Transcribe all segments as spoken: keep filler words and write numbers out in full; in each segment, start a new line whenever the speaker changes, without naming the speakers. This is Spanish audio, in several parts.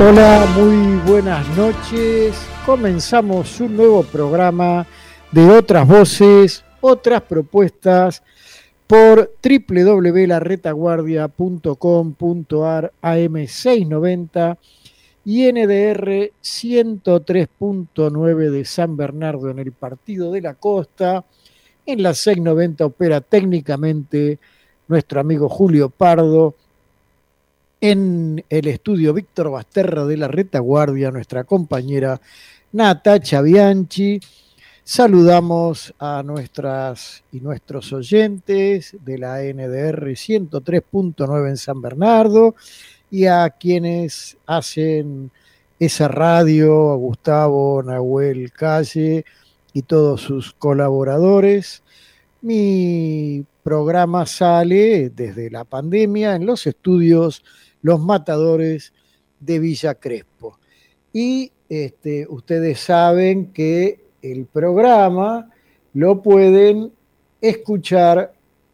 Hola, muy buenas noches. Comenzamos un nuevo programa de Otras Voces, Otras Propuestas por doble u doble u doble u punto la retaguardia punto com punto a r, A M seiscientos noventa y N D R ciento tres punto nueve de San Bernardo en el Partido de la Costa. En la seiscientos noventa opera técnicamente nuestro amigo Julio Pardo. En el estudio Víctor Basterra de la Retaguardia, nuestra compañera Natacha Bianchi. Saludamos a nuestras y nuestros oyentes de la N D R ciento tres punto nueve en San Bernardo y a quienes hacen esa radio, a Gustavo, Nahuel Calle y todos sus colaboradores. Mi programa sale desde la pandemia en los estudios Los Matadores de Villa Crespo. Y este, ustedes saben que el programa lo pueden escuchar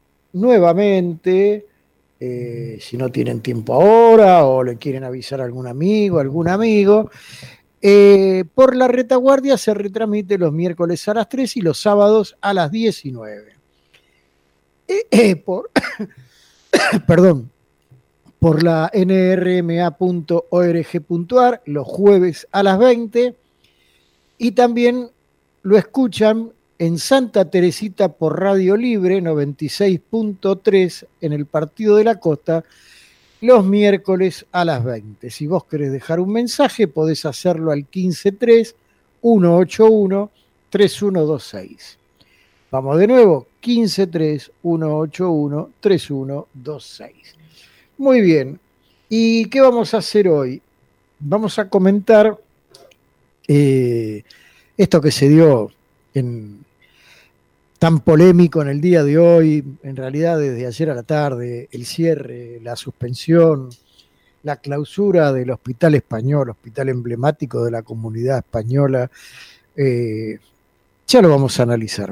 nuevamente, eh, si no tienen tiempo ahora o le quieren avisar a algún amigo, algún amigo. Eh, por la Retaguardia se retransmite los miércoles a las tres y los sábados a las diecinueve. Eh, eh, por, perdón. por la N R M A punto org punto a r los jueves a las veinte, y también lo escuchan en Santa Teresita por Radio Libre noventa y seis punto tres en el Partido de la Costa los miércoles a las veinte. Si vos querés dejar un mensaje podés hacerlo al quince tres, uno ocho uno, tres uno dos seis. Vamos de nuevo, quince tres, uno ocho uno, tres uno dos seis. Muy bien, ¿y qué vamos a hacer hoy? Vamos a comentar eh, esto que se dio en, tan polémico en el día de hoy, en realidad desde ayer a la tarde, el cierre, la suspensión, la clausura del Hospital Español, hospital emblemático de la comunidad española. Eh, ya lo vamos a analizar.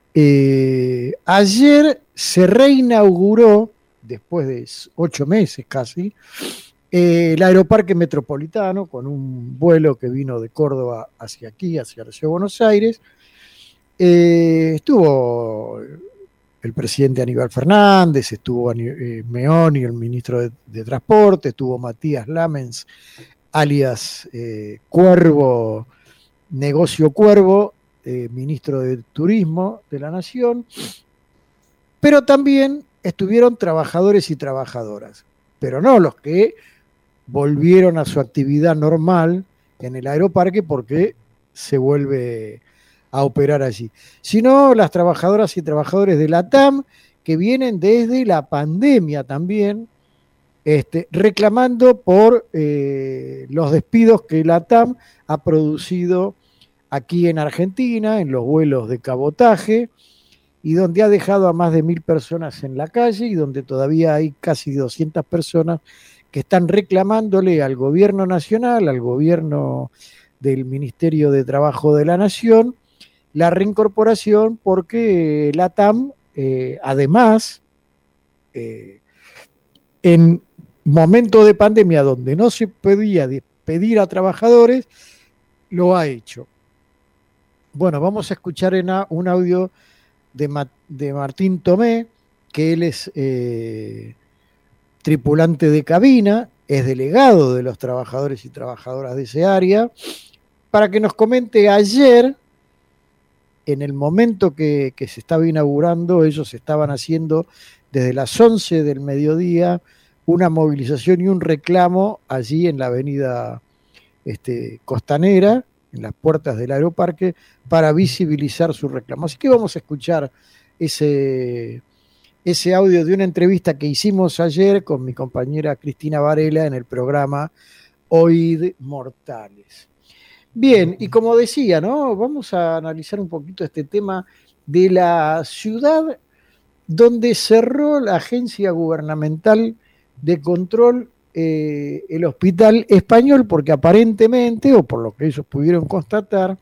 Eh, ayer se reinauguró, después de ocho meses casi, eh, el Aeroparque Metropolitano, con un vuelo que vino de Córdoba hacia aquí, hacia la Ciudad de Buenos Aires. Eh, estuvo el presidente Aníbal Fernández, estuvo eh, Meoni, el ministro de, de Transporte, estuvo Matías Lamens, alias eh, Cuervo, Negocio Cuervo, eh, ministro de Turismo de la Nación, pero también estuvieron trabajadores y trabajadoras, pero no los que volvieron a su actividad normal en el aeroparque porque se vuelve a operar allí, sino las trabajadoras y trabajadores de la T A M que vienen desde la pandemia también, este, reclamando por eh, los despidos que la T A M ha producido aquí en Argentina, en los vuelos de cabotaje, y donde ha dejado a más de mil personas en la calle y donde todavía hay casi doscientas personas que están reclamándole al gobierno nacional, al gobierno del Ministerio de Trabajo de la Nación, la reincorporación, porque la T A M, eh, además, eh, en momento de pandemia donde no se podía despedir a trabajadores, lo ha hecho. Bueno, vamos a escuchar en a, un audio De, Ma, de Martín Tomé, que él es eh, tripulante de cabina, es delegado de los trabajadores y trabajadoras de ese área, para que nos comente ayer, en el momento que, que se estaba inaugurando, ellos estaban haciendo desde las once del mediodía una movilización y un reclamo allí en la avenida este, Costanera, en las puertas del aeroparque, para visibilizar su reclamo. Así que vamos a escuchar ese, ese audio de una entrevista que hicimos ayer con mi compañera Cristina Varela en el programa Oíd Mortales. Bien, y como decía, ¿no? Vamos a analizar un poquito este tema de la ciudad donde cerró la agencia gubernamental de control Eh, el Hospital Español, porque aparentemente, o por lo que ellos pudieron constatar,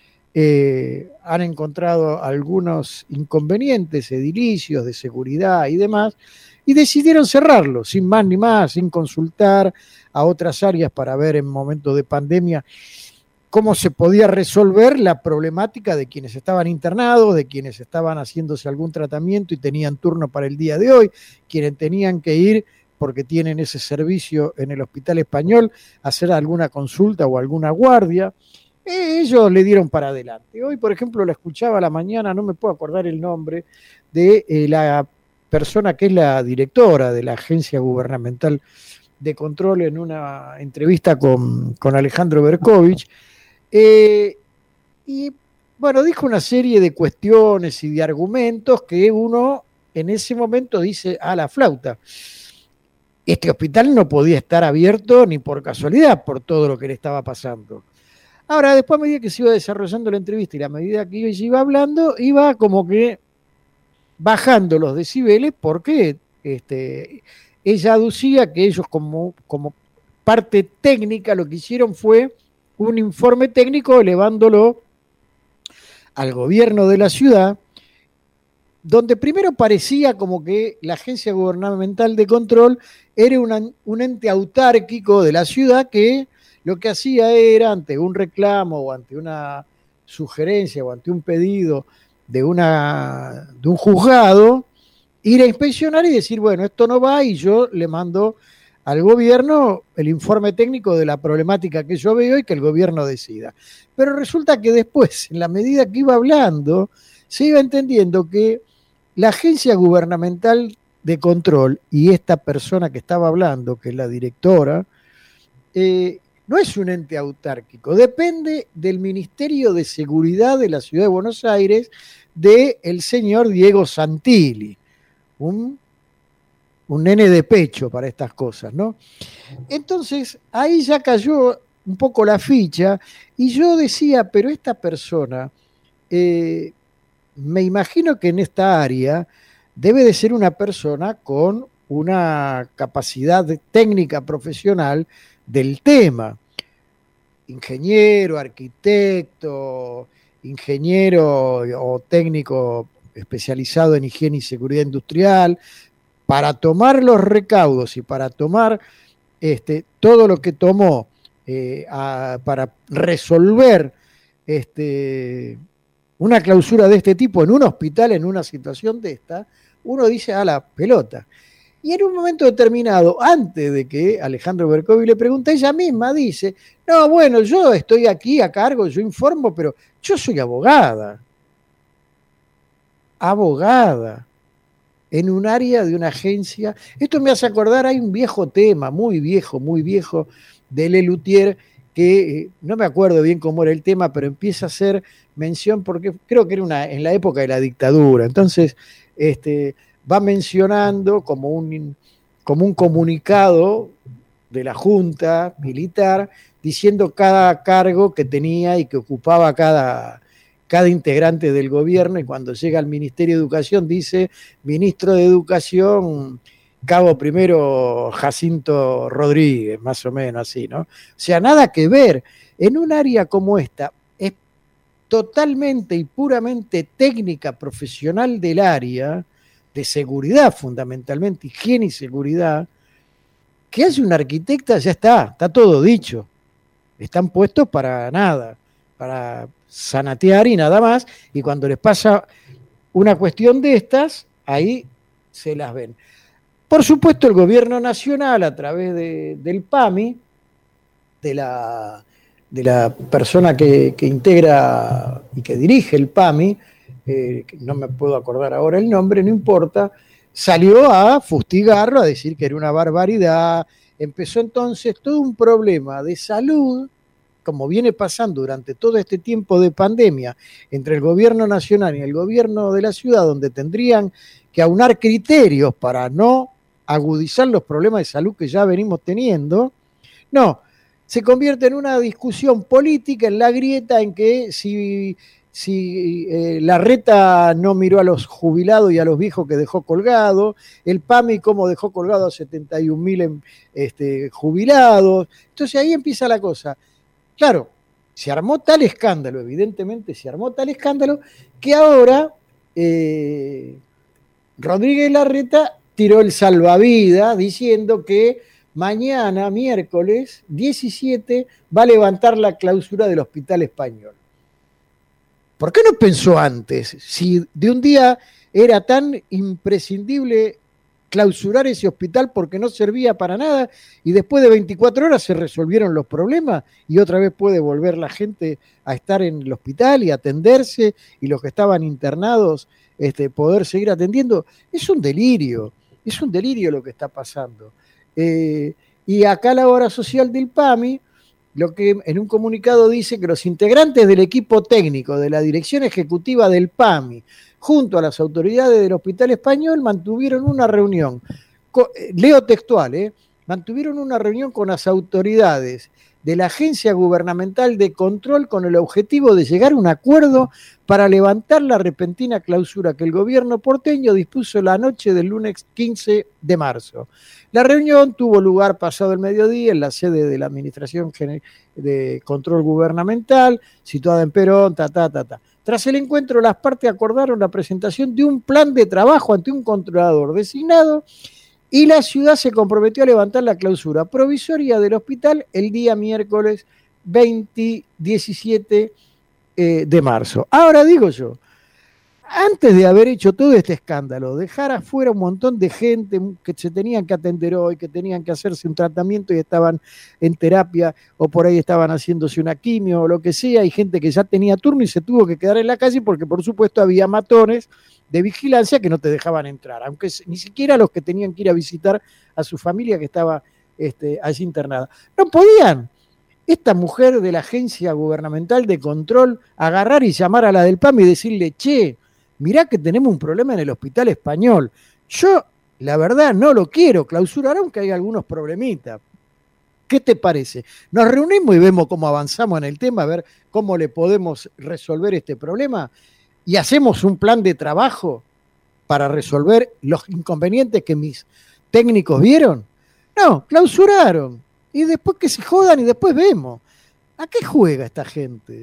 eh, han encontrado algunos inconvenientes edilicios de seguridad y demás y decidieron cerrarlo, sin más ni más, sin consultar a otras áreas para ver en momentos de pandemia cómo se podía resolver la problemática de quienes estaban internados, de quienes estaban haciéndose algún tratamiento y tenían turno para el día de hoy, quienes tenían que ir porque tienen ese servicio en el Hospital Español, hacer alguna consulta o alguna guardia. Ellos le dieron para adelante. Hoy, por ejemplo, la escuchaba a la mañana, no me puedo acordar el nombre, de eh, la persona que es la directora de la Agencia Gubernamental de Control en una entrevista con, con Alejandro Berkovich. Eh, y bueno, dijo una serie de cuestiones y de argumentos que uno en ese momento dice a la flauta. Este hospital no podía estar abierto ni por casualidad por todo lo que le estaba pasando. Ahora, después a medida que se iba desarrollando la entrevista y a medida que ella iba hablando, iba como que bajando los decibeles porque este, ella aducía que ellos como, como parte técnica lo que hicieron fue un informe técnico elevándolo al gobierno de la ciudad, donde primero parecía como que la Agencia Gubernamental de Control era una, un ente autárquico de la ciudad que lo que hacía era, ante un reclamo o ante una sugerencia o ante un pedido de, una, de un juzgado, ir a inspeccionar y decir, bueno, esto no va y yo le mando al gobierno el informe técnico de la problemática que yo veo y que el gobierno decida. Pero resulta que después, en la medida que iba hablando, se iba entendiendo que la Agencia Gubernamental de Control y esta persona que estaba hablando, que es la directora, eh, no es un ente autárquico, depende del Ministerio de Seguridad de la Ciudad de Buenos Aires, del señor Diego Santilli, un, un nene de pecho para estas cosas, ¿no? Entonces, ahí ya cayó un poco la ficha, y yo decía, pero esta persona, eh, me imagino que en esta área debe de ser una persona con una capacidad técnica profesional del tema. Ingeniero, arquitecto, ingeniero o técnico especializado en higiene y seguridad industrial, para tomar los recaudos y para tomar este, todo lo que tomó eh, a, para resolver este, una clausura de este tipo en un hospital, en una situación de esta, uno dice a la pelota. Y en un momento determinado, antes de que Alejandro Berkovich le pregunte, ella misma dice, no, bueno, yo estoy aquí a cargo, yo informo, pero yo soy abogada. Abogada. En un área de una agencia. Esto me hace acordar, hay un viejo tema, muy viejo, muy viejo, de Lelutier, que eh, no me acuerdo bien cómo era el tema, pero empieza a hacer mención, porque creo que era una, en la época de la dictadura. Entonces, este... va mencionando como un, como un comunicado de la Junta Militar diciendo cada cargo que tenía y que ocupaba cada, cada integrante del gobierno, y cuando llega al Ministerio de Educación dice Ministro de Educación, Cabo Primero Jacinto Rodríguez, más o menos así, ¿no? O sea, nada que ver. En un área como esta, es totalmente y puramente técnica, profesional del área, de seguridad fundamentalmente, higiene y seguridad, que hace una arquitecta, ya está, está todo dicho. Están puestos para nada, para zanatear y nada más, y cuando les pasa una cuestión de estas, ahí se las ven. Por supuesto, el gobierno nacional, a través de, del PAMI, de la, de la persona que, que integra y que dirige el PAMI, Eh, no me puedo acordar ahora el nombre, no importa, salió a fustigarlo, a decir que era una barbaridad. Empezó entonces todo un problema de salud, como viene pasando durante todo este tiempo de pandemia, entre el gobierno nacional y el gobierno de la ciudad, donde tendrían que aunar criterios para no agudizar los problemas de salud que ya venimos teniendo. No, se convierte en una discusión política, en la grieta, en que si... si eh, Larreta no miró a los jubilados y a los viejos que dejó colgados, el PAMI cómo dejó colgado a setenta y un mil este, jubilados. Entonces ahí empieza la cosa. Claro, se armó tal escándalo, evidentemente se armó tal escándalo, que ahora eh, Rodríguez Larreta tiró el salvavidas diciendo que mañana, miércoles diecisiete, va a levantar la clausura del Hospital Español. ¿Por qué no pensó antes? Si de un día era tan imprescindible clausurar ese hospital porque no servía para nada y después de veinticuatro horas se resolvieron los problemas y otra vez puede volver la gente a estar en el hospital y atenderse y los que estaban internados este, poder seguir atendiendo. Es un delirio, es un delirio lo que está pasando. Eh, y acá la obra social del PAMI, lo que en un comunicado dice que los integrantes del equipo técnico de la dirección ejecutiva del PAMI junto a las autoridades del Hospital Español mantuvieron una reunión, leo textual, ¿eh? mantuvieron una reunión con las autoridades de la Agencia Gubernamental de Control con el objetivo de llegar a un acuerdo para levantar la repentina clausura que el gobierno porteño dispuso la noche del lunes quince de marzo. La reunión tuvo lugar pasado el mediodía en la sede de la Administración de Control Gubernamental, situada en Perón, ta, ta, ta, ta. Tras el encuentro, las partes acordaron la presentación de un plan de trabajo ante un controlador designado y la ciudad se comprometió a levantar la clausura provisoria del hospital el día miércoles veinte, diecisiete eh, de marzo. Ahora digo yo, antes de haber hecho todo este escándalo, dejar afuera un montón de gente que se tenían que atender hoy, que tenían que hacerse un tratamiento y estaban en terapia o por ahí estaban haciéndose una quimio o lo que sea, hay gente que ya tenía turno y se tuvo que quedar en la calle porque por supuesto había matones de vigilancia que no te dejaban entrar, aunque ni siquiera los que tenían que ir a visitar a su familia que estaba este, allí internada. No podían. Esta mujer de la Agencia Gubernamental de Control agarrar y llamar a la del PAMI y decirle, che, mirá que tenemos un problema en el Hospital Español. Yo, la verdad, no lo quiero clausurar, aunque hay algunos problemitas. ¿Qué te parece? Nos reunimos y vemos cómo avanzamos en el tema, a ver cómo le podemos resolver este problema y hacemos un plan de trabajo para resolver los inconvenientes que mis técnicos vieron. No, clausuraron. Y después que se jodan y después vemos. ¿A qué juega esta gente?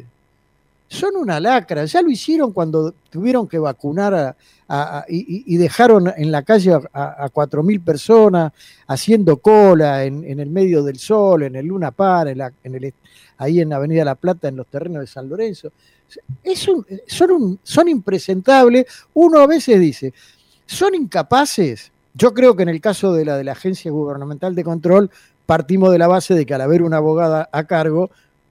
Son una lacra, ya lo hicieron cuando tuvieron que vacunar a, a, a, y, y dejaron en la calle a, a cuatro mil personas haciendo cola en, en el medio del sol, en el Luna Park, en la, en el, ahí en Avenida La Plata, en los terrenos de San Lorenzo. Es un, son, un, son impresentables. Uno a veces dice, son incapaces. Yo creo que en el caso de la de la Agencia Gubernamental de Control partimos de la base de que al haber una abogada a cargo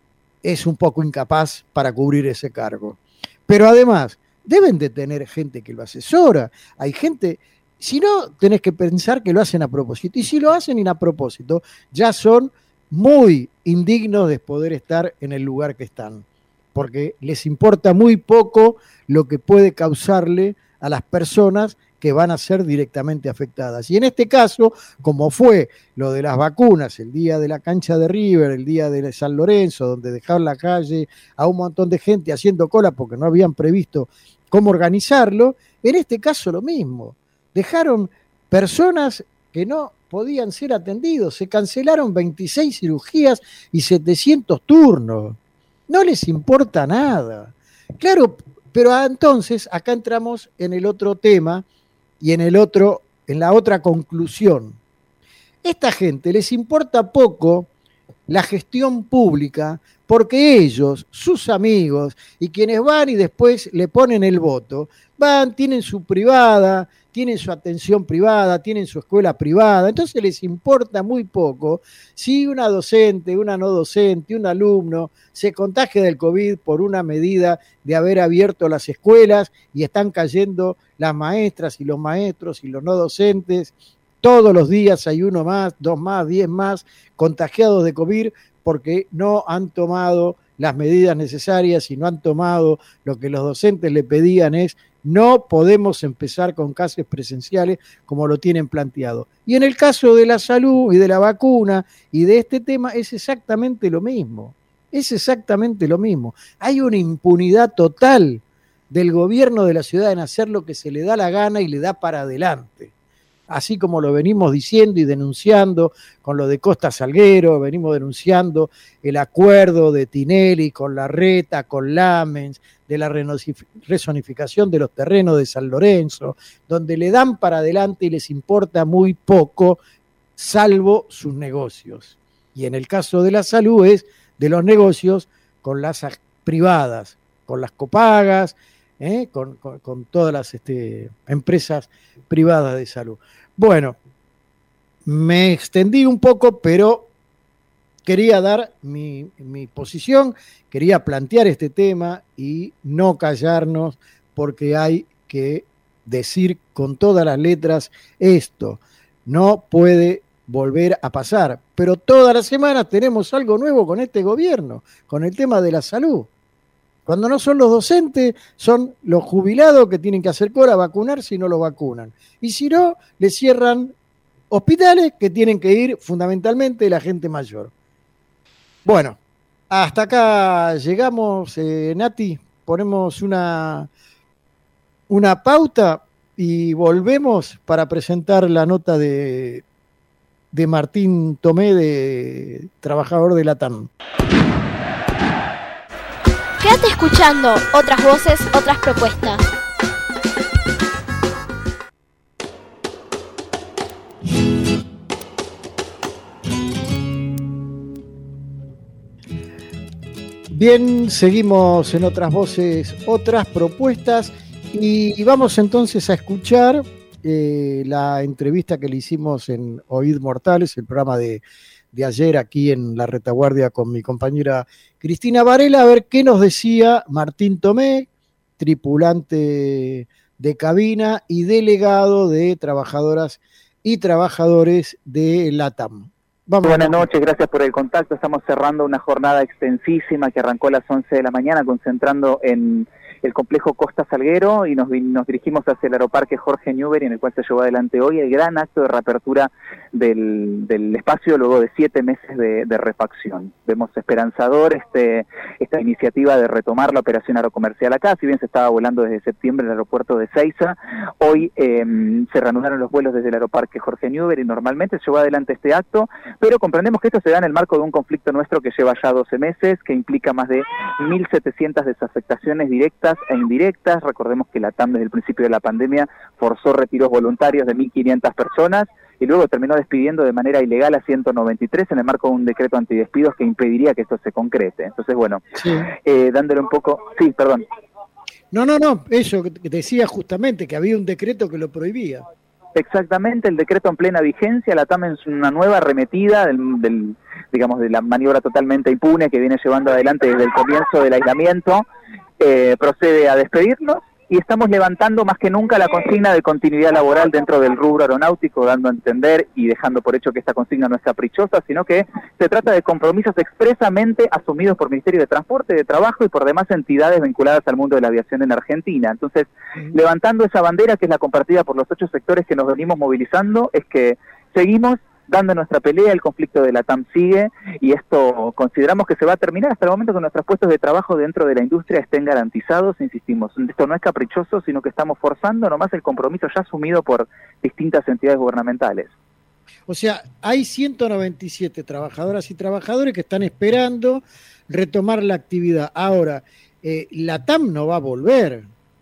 es un poco incapaz para cubrir ese cargo. Pero además, deben de tener gente que lo asesora. Hay gente, si no, tenés que pensar que lo hacen a propósito. Y si lo hacen a propósito, ya son muy indignos de poder estar en el lugar que están. Porque les importa muy poco lo que puede causarle a las personas que van a ser directamente afectadas. Y en este caso, como fue lo de las vacunas, el día de la cancha de River, el día de San Lorenzo, donde dejaron la calle a un montón de gente haciendo cola porque no habían previsto cómo organizarlo, en este caso lo mismo. Dejaron personas que no podían ser atendidos, se cancelaron veintiséis cirugías y setecientos turnos. No les importa nada. Claro, pero entonces acá entramos en el otro tema y en el otro, en la otra conclusión. Esta gente les importa poco la gestión pública porque ellos, sus amigos y quienes van y después le ponen el voto, van, tienen su privada, tienen su atención privada, tienen su escuela privada, entonces les importa muy poco si una docente, una no docente, un alumno se contagia del COVID por una medida de haber abierto las escuelas y están cayendo las maestras y los maestros y los no docentes. Todos los días hay uno más, dos más, diez más contagiados de COVID porque no han tomado las medidas necesarias y no han tomado lo que los docentes le pedían es no podemos empezar con clases presenciales como lo tienen planteado. Y en el caso de la salud y de la vacuna y de este tema es exactamente lo mismo. Es exactamente lo mismo. Hay una impunidad total del gobierno de la ciudad en hacer lo que se le da la gana y le da para adelante. así como lo venimos diciendo y denunciando con lo de Costa Salguero, venimos denunciando el acuerdo de Tinelli con Larreta, con Lamens, de la rezonificación de los terrenos de San Lorenzo, donde le dan para adelante y les importa muy poco, salvo sus negocios. Y en el caso de la salud es de los negocios con las privadas, con las copagas, ¿eh? con, con, con todas las este, empresas privadas de salud. Bueno, me extendí un poco, pero quería dar mi, mi posición, quería plantear este tema y no callarnos, porque hay que decir con todas las letras esto. No puede volver a pasar, pero todas las semanas tenemos algo nuevo con este gobierno, con el tema de la salud. Cuando no son los docentes, son los jubilados que tienen que hacer cola a vacunarse y no lo vacunan. Y si no, le cierran hospitales que tienen que ir fundamentalmente la gente mayor. Bueno, hasta acá llegamos, eh, Nati, ponemos una, una pauta y volvemos para presentar la nota de, de Martín Tomé, de trabajador de LATAM.
Quédate escuchando otras voces, otras propuestas.
Bien, seguimos en otras voces, otras propuestas y vamos entonces a escuchar eh, la entrevista que le hicimos en Oíd Mortales, el programa de, de ayer aquí en La Retaguardia con mi compañera Cristina Varela, a ver qué nos decía Martín Tomé, tripulante de cabina y delegado de trabajadoras y trabajadores de LATAM.
Vamos. Buenas noches, gracias por el contacto. Estamos cerrando una jornada extensísima que arrancó a las once de la mañana, concentrando en el complejo Costa Salguero, y nos, nos dirigimos hacia el aeroparque Jorge Newbery, en el cual se llevó adelante hoy el gran acto de reapertura del, del espacio luego de siete meses de, de refacción. Vemos esperanzador este, esta iniciativa de retomar la operación aerocomercial acá, si bien se estaba volando desde septiembre en el aeropuerto de Ezeiza. Hoy eh, se reanudaron los vuelos desde el aeroparque Jorge Newbery, normalmente se llevó adelante este acto, pero comprendemos que esto se da en el marco de un conflicto nuestro que lleva ya doce meses, que implica más de mil setecientas desafectaciones directas e indirectas. Recordemos que LATAM desde el principio de la pandemia forzó retiros voluntarios de mil quinientas personas y luego terminó despidiendo de manera ilegal a ciento noventa y tres en el marco de un decreto antidespidos que impediría que esto se concrete. Entonces, bueno, sí. eh, dándole un poco... Sí, perdón.
No, no, no, eso que decía justamente, que había un decreto que lo prohibía.
Exactamente, el decreto en plena vigencia. LATAM es una nueva arremetida del, del, digamos, de la maniobra totalmente impune que viene llevando adelante desde el comienzo del aislamiento. Eh, procede a despedirnos y estamos levantando más que nunca la consigna de continuidad laboral dentro del rubro aeronáutico, dando a entender y dejando por hecho que esta consigna no es caprichosa, sino que se trata de compromisos expresamente asumidos por Ministerio de Transporte, de Trabajo y por demás entidades vinculadas al mundo de la aviación en Argentina. Entonces, uh-huh. levantando esa bandera, que es la compartida por los ocho sectores que nos venimos movilizando, es que seguimos dando nuestra pelea, el conflicto de LATAM sigue, y esto consideramos que se va a terminar hasta el momento que nuestros puestos de trabajo dentro de la industria estén garantizados. Insistimos, esto no es caprichoso, sino que estamos forzando nomás el compromiso ya asumido por distintas entidades gubernamentales.
O sea, hay ciento noventa y siete trabajadoras y trabajadores que están esperando retomar la actividad. Ahora, eh, LATAM no va a volver.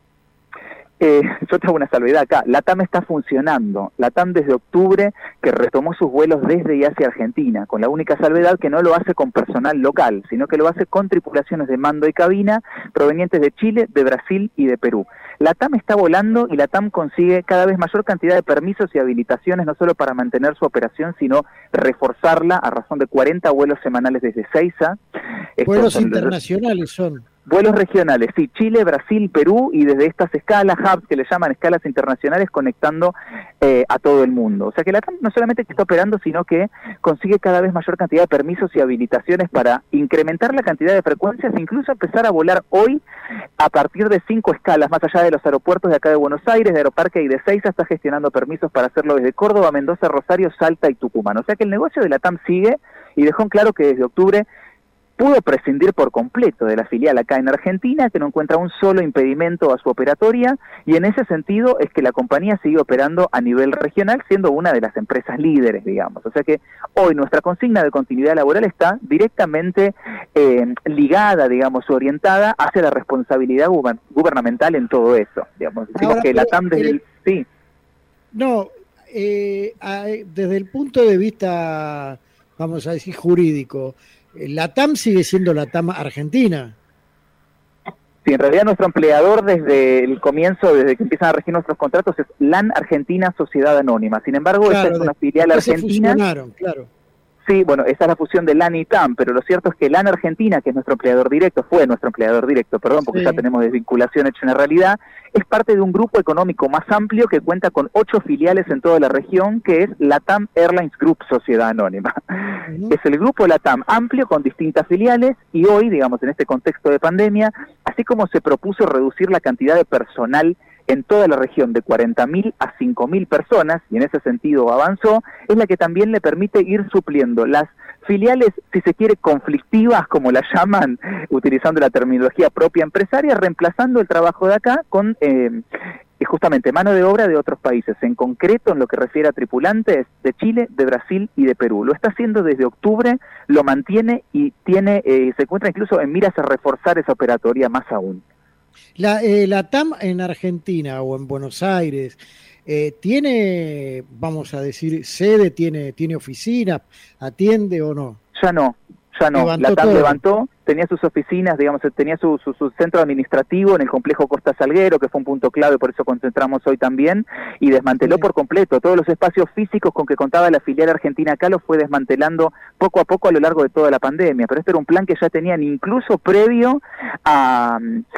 Eh, yo tengo una salvedad acá. LATAM está funcionando. LATAM desde octubre que retomó sus vuelos desde y hacia Argentina, con la única salvedad que no lo hace con personal local, sino que lo hace con tripulaciones de mando y cabina provenientes de Chile, de Brasil y de Perú. LATAM está volando y LATAM consigue cada vez mayor cantidad de permisos y habilitaciones, no solo para mantener su operación, sino reforzarla a razón de cuarenta vuelos semanales desde Ezeiza.
Vuelos internacionales son.
Vuelos regionales, sí, Chile, Brasil, Perú, y desde estas escalas, hubs que le llaman escalas internacionales, conectando eh, a todo el mundo. O sea que LATAM no solamente que está operando, sino que consigue cada vez mayor cantidad de permisos y habilitaciones para incrementar la cantidad de frecuencias, incluso empezar a volar hoy a partir de cinco escalas, más allá de los aeropuertos de acá de Buenos Aires, de Aeroparque y de Ezeiza. Está gestionando permisos para hacerlo desde Córdoba, Mendoza, Rosario, Salta y Tucumán. O sea que el negocio de LATAM sigue, y dejó en claro que desde octubre pudo prescindir por completo de la filial acá en Argentina, que no encuentra un solo impedimento a su operatoria, y en ese sentido es que la compañía sigue operando a nivel regional, siendo una de las empresas líderes, digamos. O sea que hoy nuestra consigna de continuidad laboral está directamente eh, ligada, digamos, orientada hacia la responsabilidad guber- gubernamental en todo eso. Digamos, decimos
Ahora,
que la
pero,
T A M desde
eh,
el... Sí.
No, eh, a- desde el punto de vista, vamos a decir, jurídico, eh, la T A M sigue siendo la T A M Argentina.
Sí, en realidad nuestro empleador desde el comienzo, desde que empiezan a regir nuestros contratos, es LAN Argentina Sociedad Anónima. Sin embargo,
Claro,
esta es una
de-
filial
después se
argentina.
fusionaron, claro.
Sí, bueno, esa es la fusión de LAN y T A M, pero lo cierto es que LAN Argentina, que es nuestro empleador directo, fue nuestro empleador directo, perdón, porque
Sí.
ya tenemos desvinculación hecha en la realidad, es parte de un grupo económico más amplio que cuenta con ocho filiales en toda la región, que es LATAM Airlines Group Sociedad Anónima.
Ujú.
Es el grupo LATAM amplio con distintas filiales y hoy, digamos, en este contexto de pandemia, así como se propuso reducir la cantidad de personal en toda la región de cuarenta mil a cinco mil personas, y en ese sentido avanzó, es la que también le permite ir supliendo las filiales, si se quiere, conflictivas, como las llaman, utilizando la terminología propia empresaria, reemplazando el trabajo de acá con eh, justamente mano de obra de otros países, en concreto en lo que refiere a tripulantes de Chile, de Brasil y de Perú. Lo está haciendo desde octubre, lo mantiene y tiene eh, se encuentra incluso en miras a reforzar esa operatoria más aún.
La, eh, la T A M en Argentina o en Buenos Aires, eh, ¿tiene, vamos a decir, sede, tiene, tiene oficina, atiende o no?
Ya no, ya no.
Levantó
La T A M
todo.
levantó, tenía sus oficinas, digamos, tenía su, su, su centro administrativo en el complejo Costa Salguero, que fue un punto clave, por eso concentramos hoy también, y desmanteló
Sí.
por completo todos los espacios físicos con que contaba la filial argentina acá, los fue desmantelando poco a poco a lo largo de toda la pandemia, pero este era un plan que ya tenían incluso previo a,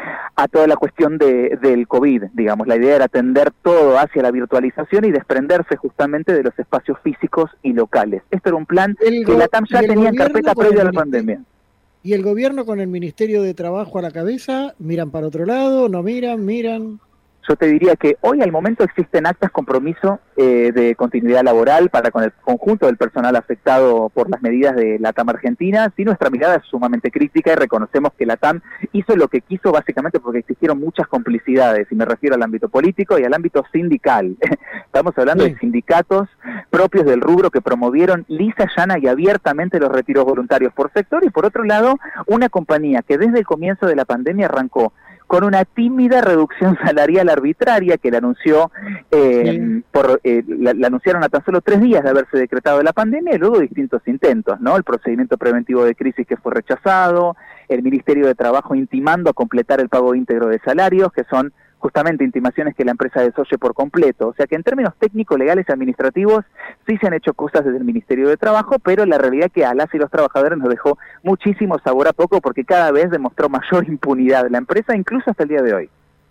a toda la cuestión de, del COVID, digamos. La idea era tender todo hacia la virtualización y desprenderse justamente de los espacios físicos y locales. Esto era un plan
El
que
go-
la T A M ya
y el
tenía en
gobierno
carpeta
con
previa a
el
la
ministerio-
pandemia.
¿Y el gobierno con el Ministerio de Trabajo a la cabeza miran para otro lado, no miran, miran?
Yo te diría que hoy al momento existen actas compromiso eh, de continuidad laboral para con el conjunto del personal afectado por las medidas de la T A M Argentina. Sí, nuestra mirada es sumamente crítica y reconocemos que la T A M hizo lo que quiso básicamente porque existieron muchas complicidades, y me refiero al ámbito político y al ámbito sindical. Estamos hablando
Sí.
de sindicatos propios del rubro que promovieron lisa, llana y abiertamente los retiros voluntarios por sector, y por otro lado, una compañía que desde el comienzo de la pandemia arrancó con una tímida reducción salarial arbitraria que la anunció, eh,
Sí.
por, eh, la, la anunciaron a tan solo tres días de haberse decretado la pandemia, y luego distintos intentos, ¿no? El procedimiento preventivo de crisis que fue rechazado, el Ministerio de Trabajo intimando a completar el pago íntegro de salarios, que son justamente intimaciones que la empresa desoye por completo. O sea que en términos técnicos, legales y administrativos sí se han hecho cosas desde el Ministerio de Trabajo, pero la realidad es que a las y los trabajadores nos dejó muchísimo sabor a poco, porque cada vez demostró mayor impunidad la empresa, incluso hasta el día de hoy.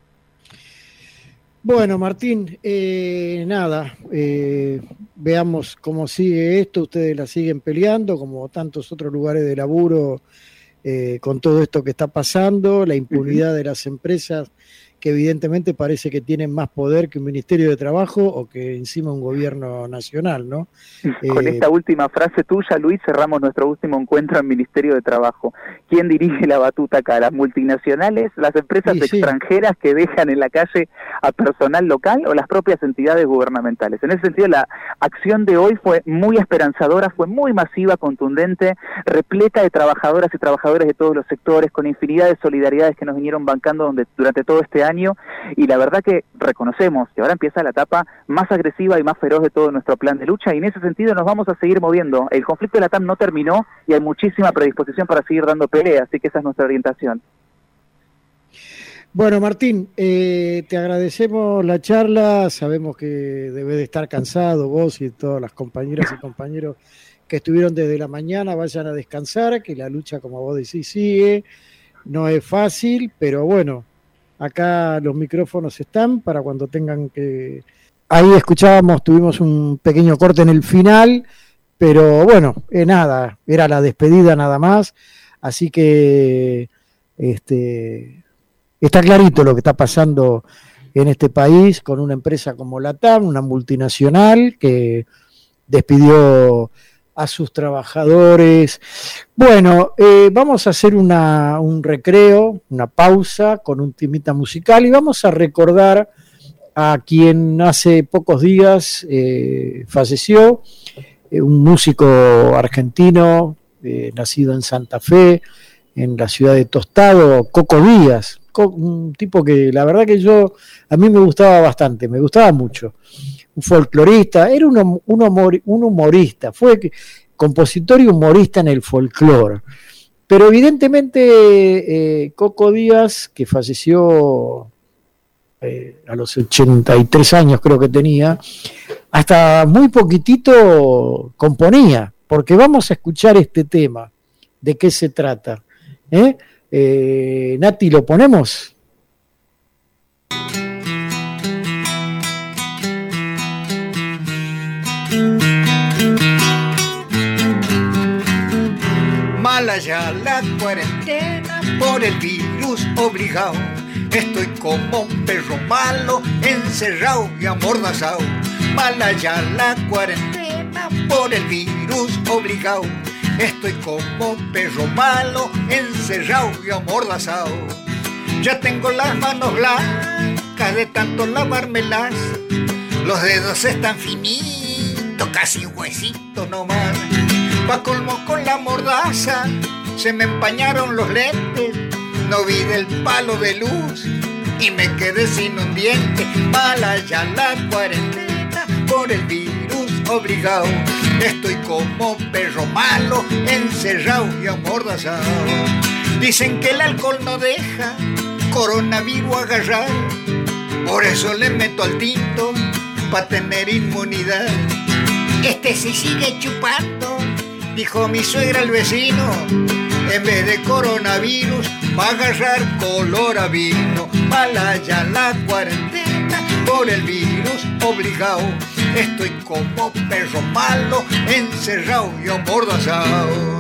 Bueno, Martín, eh, nada, eh, veamos cómo sigue esto. Ustedes la siguen peleando, como tantos otros lugares de laburo, eh, con todo esto que está pasando, la impunidad uh-huh. de las empresas, que evidentemente parece que tienen más poder que un Ministerio de Trabajo o que encima un gobierno nacional, ¿no?
Con
eh,
esta última frase tuya, Luis, cerramos nuestro último encuentro en Ministerio de Trabajo. ¿Quién dirige la batuta acá? ¿Las multinacionales, las empresas sí, extranjeras sí. que dejan en la calle a personal local, o las propias entidades gubernamentales? En ese sentido, la acción de hoy fue muy esperanzadora, fue muy masiva, contundente, repleta de trabajadoras y trabajadores de todos los sectores, con infinidad de solidaridades que nos vinieron bancando donde, durante todo este año. Y la verdad que reconocemos que ahora empieza la etapa más agresiva y más feroz de todo nuestro plan de lucha, y en ese sentido nos vamos a seguir moviendo. El conflicto de la T A M no terminó y hay muchísima predisposición para seguir dando pelea, así que esa es nuestra orientación.
Bueno, Martín, eh, te agradecemos la charla. Sabemos que debes de estar cansado vos y todas las compañeras y compañeros que estuvieron desde la mañana. Vayan a descansar, que la lucha, como vos decís, sigue. No es fácil, pero bueno, acá los micrófonos están para cuando tengan que... Ahí escuchábamos, tuvimos un pequeño corte en el final, pero bueno, eh, nada, era la despedida nada más, así que este, está clarito lo que está pasando en este país con una empresa como la T A M, una multinacional que despidió a sus trabajadores. Bueno, eh, vamos a hacer una, un recreo, una pausa con un temita musical y vamos a recordar a quien hace pocos días eh, falleció, eh, un músico argentino, eh, nacido en Santa Fe, en la ciudad de Tostado, Coco Díaz, un tipo que la verdad que yo, a mí me gustaba bastante, me gustaba mucho. Un folclorista, era un, un, humor, un humorista, fue compositor y humorista en el folclore. Pero evidentemente eh, Coco Díaz, que falleció eh, a los ochenta y tres años creo que tenía, hasta muy poquitito componía, porque vamos a escuchar este tema, de qué se trata. ¿Eh? Eh, Nati, ¿lo ponemos?
Mala ya la cuarentena por el virus obligado. Estoy como un perro malo, encerrado y amordazado. Mala ya la cuarentena por el virus obligado. Estoy como un perro malo, encerrado y amordazado. Ya tengo las manos blancas de tanto lavármelas. Los dedos están finitos, casi huesitos nomás. Pa' colmo con la mordaza, se me empañaron los lentes. No vi del palo de luz y me quedé sin un diente. Mala ya la cuarentena por el virus obligado. Estoy como perro malo, encerrado y amordazado. Dicen que el alcohol no deja coronavirus agarrar. Por eso le meto al tinto, pa' tener inmunidad. Este se sigue chupando, dijo mi suegra al vecino. En vez de coronavirus, va a agarrar color a vino. Mala ya la cuarentena por el virus obligado. Estoy como perro malo, encerrado y amordazado.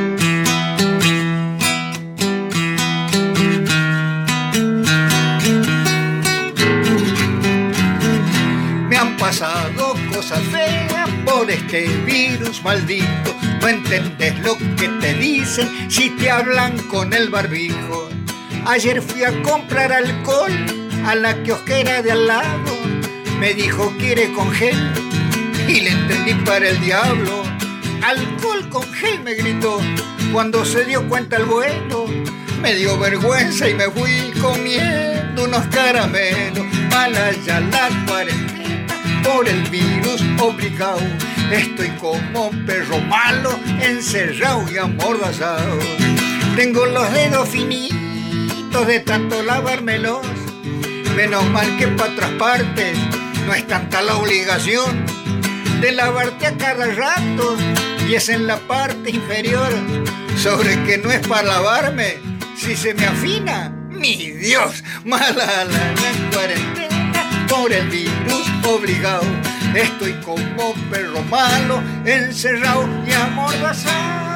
Me han pasado cosas feas por este virus maldito. No entendés lo que te dicen si te hablan con el barbijo. Ayer fui a comprar alcohol a la kiosquera de al lado. Me dijo, ¿quiere con gel? Y le entendí para el diablo. Alcohol con gel, me gritó. Cuando se dio cuenta el vuelo, me dio vergüenza y me fui comiendo unos caramelos. Mala ya la cuarentena por el virus obligado. Estoy como un perro malo, encerrado y amordazado. Tengo los dedos finitos de tanto lavármelos. Menos mal que para otras partes no es tanta la obligación de lavarte a cada rato, y es en la parte inferior. Sobre que no es para lavarme, si se me afina, mi Dios. Mala la, la cuarentena por el virus obligado. Estoy como perro malo, encerrado y amordazado.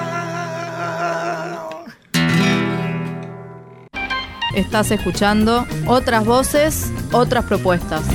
Estás escuchando Otras Voces, Otras Propuestas.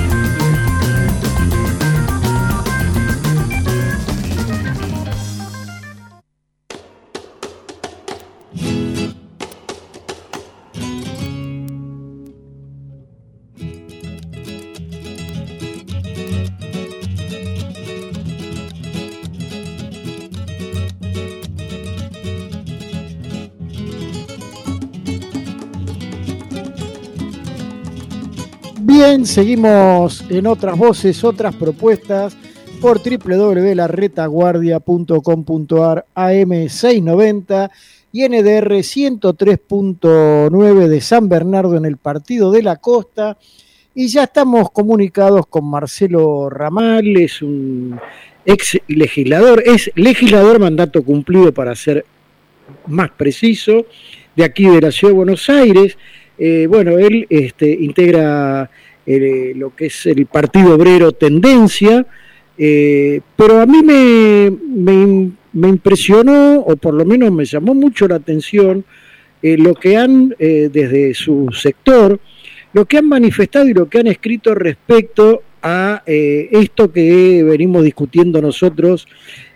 Bien, seguimos en Otras Voces, Otras Propuestas por doble u doble u doble u punto la retaguardia punto com punto a r, A M seiscientos noventa y N D R ciento tres punto nueve de San Bernardo en el Partido de la Costa. Y ya estamos comunicados con Marcelo Ramal, es un ex legislador, es legislador mandato cumplido para ser más preciso, de aquí de la Ciudad de Buenos Aires. Eh, bueno, él este, integra eh, lo que es el Partido Obrero Tendencia, eh, pero a mí me, me, me impresionó, o por lo menos me llamó mucho la atención, eh, lo que han, eh, desde su sector, lo que han manifestado y lo que han escrito respecto a eh, esto que venimos discutiendo nosotros